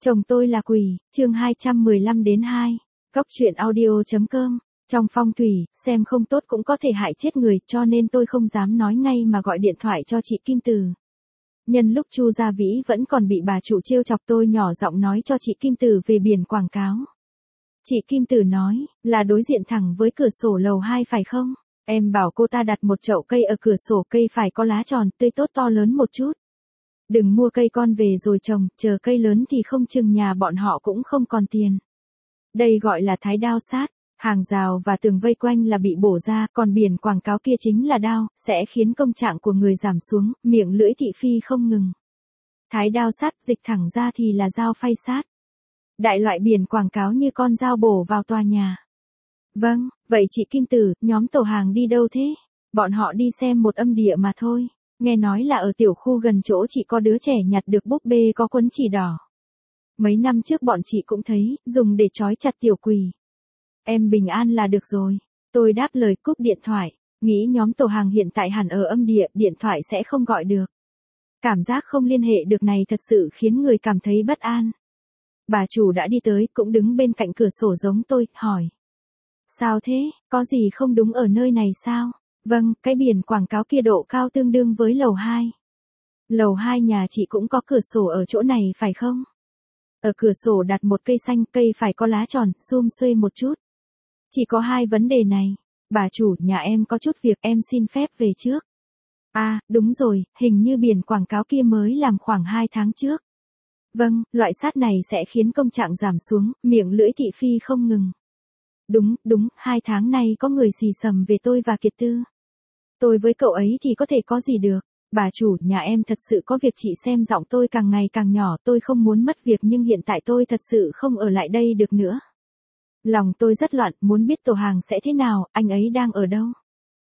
Chồng tôi là quỷ, chương 215 đến 2. Góc truyện audio.com. Trong phong thủy, xem không tốt cũng có thể hại chết người, cho nên tôi không dám nói ngay mà gọi điện thoại cho chị Kim Từ. Nhân lúc Chu Gia Vĩ vẫn còn bị bà chủ trêu chọc, tôi nhỏ giọng nói cho chị Kim Từ về biển quảng cáo. Chị Kim Từ nói, là đối diện thẳng với cửa sổ lầu 2 phải không? Em bảo cô ta đặt một chậu cây ở cửa sổ, cây phải có lá tròn, tươi tốt, to lớn một chút. Đừng mua cây con về rồi trồng, chờ cây lớn thì không chừng nhà bọn họ cũng không còn tiền. Đây gọi là thái đao sát, hàng rào và tường vây quanh là bị bổ ra, còn biển quảng cáo kia chính là đao, sẽ khiến công trạng của người giảm xuống, miệng lưỡi thị phi không ngừng. Thái đao sát dịch thẳng ra thì là dao phay sát. Đại loại biển quảng cáo như con dao bổ vào tòa nhà. Vâng, vậy chị Kim Từ, nhóm tổ hàng đi đâu thế? Bọn họ đi xem một âm địa mà thôi. Nghe nói là ở tiểu khu gần chỗ chị có đứa trẻ nhặt được búp bê có quấn chỉ đỏ. Mấy năm trước bọn chị cũng thấy, dùng để trói chặt tiểu quỷ. Em bình an là được rồi. Tôi đáp lời cúp điện thoại, nghĩ nhóm tổ hàng hiện tại hẳn ở âm địa, điện thoại sẽ không gọi được. Cảm giác không liên hệ được này thật sự khiến người cảm thấy bất an. Bà chủ đã đi tới, cũng đứng bên cạnh cửa sổ giống tôi, hỏi. Sao thế, có gì không đúng ở nơi này sao? Vâng, cái biển quảng cáo kia độ cao tương đương với lầu 2. Lầu 2 nhà chị cũng có cửa sổ ở chỗ này phải không? Ở cửa sổ đặt một cây xanh, cây phải có lá tròn, xum xuê một chút. Chỉ có 2 vấn đề này. Bà chủ, nhà em có chút việc, em xin phép về trước. À, đúng rồi, hình như biển quảng cáo kia mới làm khoảng 2 tháng trước. Vâng, loại sát này sẽ khiến công trạng giảm xuống, miệng lưỡi thị phi không ngừng. Đúng, 2 tháng nay có người xì xầm về tôi và Kiệt Tư. Tôi với cậu ấy thì có thể có gì được. Bà chủ, nhà em thật sự có việc, chị xem giọng tôi càng ngày càng nhỏ, tôi không muốn mất việc nhưng hiện tại tôi thật sự không ở lại đây được nữa. Lòng tôi rất loạn, muốn biết tổ hàng sẽ thế nào, anh ấy đang ở đâu.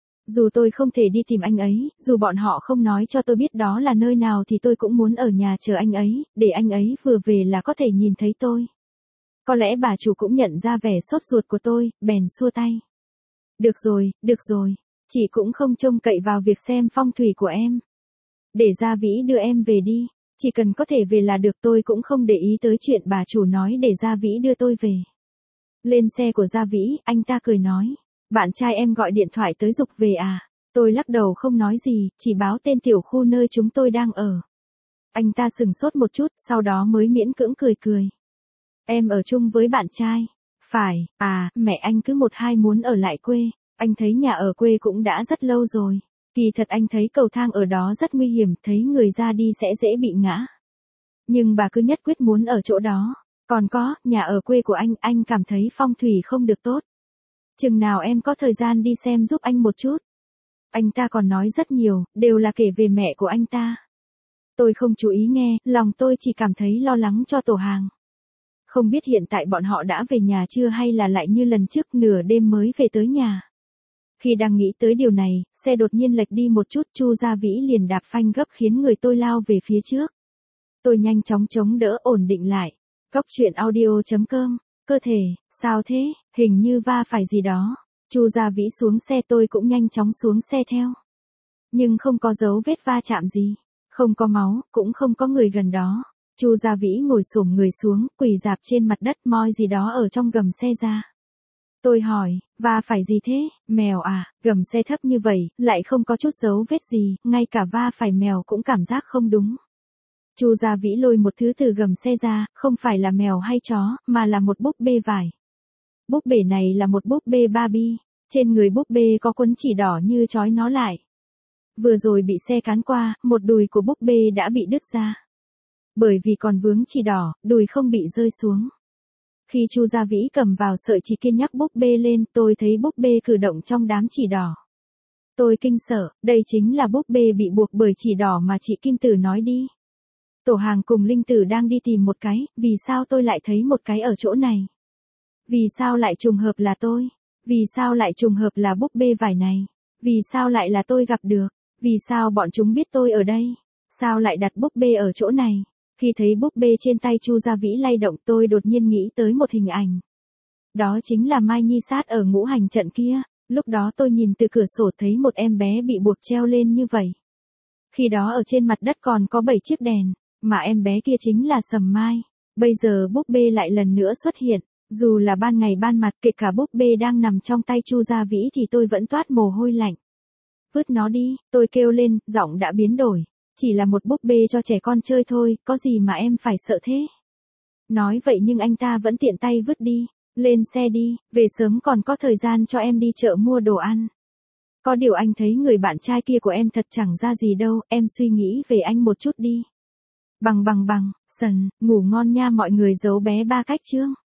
Dù tôi không thể đi tìm anh ấy, dù bọn họ không nói cho tôi biết đó là nơi nào thì tôi cũng muốn ở nhà chờ anh ấy, để anh ấy vừa về là có thể nhìn thấy tôi. Có lẽ bà chủ cũng nhận ra vẻ sốt ruột của tôi, bèn xua tay. Được rồi, chị cũng không trông cậy vào việc xem phong thủy của em. Để Gia Vĩ đưa em về đi, chỉ cần có thể về là được, tôi cũng không để ý tới chuyện bà chủ nói để Gia Vĩ đưa tôi về. Lên xe của Gia Vĩ, anh ta cười nói, bạn trai em gọi điện thoại tới giục về à? Tôi lắc đầu không nói gì, chỉ báo tên tiểu khu nơi chúng tôi đang ở. Anh ta sừng sốt một chút, sau đó mới miễn cưỡng cười. Em ở chung với bạn trai. Phải, à, mẹ anh cứ 1-2 muốn ở lại quê. Anh thấy nhà ở quê cũng đã rất lâu rồi. Kỳ thật anh thấy cầu thang ở đó rất nguy hiểm, thấy người ra đi sẽ dễ bị ngã. Nhưng bà cứ nhất quyết muốn ở chỗ đó. Còn có, nhà ở quê của anh cảm thấy phong thủy không được tốt. Chừng nào em có thời gian đi xem giúp anh một chút. Anh ta còn nói rất nhiều, đều là kể về mẹ của anh ta. Tôi không chú ý nghe, lòng tôi chỉ cảm thấy lo lắng cho tổ hàng. Không biết hiện tại bọn họ đã về nhà chưa hay là lại như lần trước nửa đêm mới về tới nhà. Khi đang nghĩ tới điều này, xe đột nhiên lệch đi một chút, Chu Gia Vĩ liền đạp phanh gấp khiến người tôi lao về phía trước. Tôi nhanh chóng chống đỡ ổn định lại. Góc truyện audio.com. Cơ thể, sao thế, hình như va phải gì đó. Chu Gia Vĩ xuống xe, tôi cũng nhanh chóng xuống xe theo. Nhưng không có dấu vết va chạm gì. Không có máu, cũng không có người gần đó. Chu Gia Vĩ ngồi xổm người xuống, quỳ rạp trên mặt đất, moi gì đó ở trong gầm xe ra. Tôi hỏi, va phải gì thế, mèo à? Gầm xe thấp như vậy, lại không có chút dấu vết gì, ngay cả va phải mèo cũng cảm giác không đúng. Chu Gia Vĩ lôi một thứ từ gầm xe ra, không phải là mèo hay chó, mà là một búp bê vải. Búp bê này là một búp bê Barbie, trên người búp bê có quấn chỉ đỏ như trói nó lại. Vừa rồi bị xe cán qua, một đùi của búp bê đã bị đứt ra. Bởi vì còn vướng chỉ đỏ, đùi không bị rơi xuống. Khi Chu Gia Vĩ cầm vào sợi chỉ kia nhắc búp bê lên, tôi thấy búp bê cử động trong đám chỉ đỏ. Tôi kinh sợ, đây chính là búp bê bị buộc bởi chỉ đỏ mà chị Kim Tử nói đi. Tổ hàng cùng Linh Tử đang đi tìm một cái, vì sao tôi lại thấy một cái ở chỗ này? Vì sao lại trùng hợp là tôi? Vì sao lại trùng hợp là búp bê vải này? Vì sao lại là tôi gặp được? Vì sao bọn chúng biết tôi ở đây? Sao lại đặt búp bê ở chỗ này? Khi thấy búp bê trên tay Chu Gia Vĩ lay động, tôi đột nhiên nghĩ tới một hình ảnh. Đó chính là Mai Nhi sát ở ngũ hành trận kia, lúc đó tôi nhìn từ cửa sổ thấy một em bé bị buộc treo lên như vậy. Khi đó ở trên mặt đất còn có 7 chiếc đèn, mà em bé kia chính là Sầm Mai. Bây giờ búp bê lại lần nữa xuất hiện. Dù là ban ngày ban mặt, kể cả búp bê đang nằm trong tay Chu Gia Vĩ thì tôi vẫn toát mồ hôi lạnh. Vứt nó đi, tôi kêu lên, giọng đã biến đổi. Chỉ là một búp bê cho trẻ con chơi thôi, có gì mà em phải sợ thế? Nói vậy nhưng anh ta vẫn tiện tay vứt đi. Lên xe đi, về sớm còn có thời gian cho em đi chợ mua đồ ăn. Có điều anh thấy người bạn trai kia của em thật chẳng ra gì đâu, em suy nghĩ về anh một chút đi. Bằng, sần, ngủ ngon nha mọi người, giấu bé ba cách chương.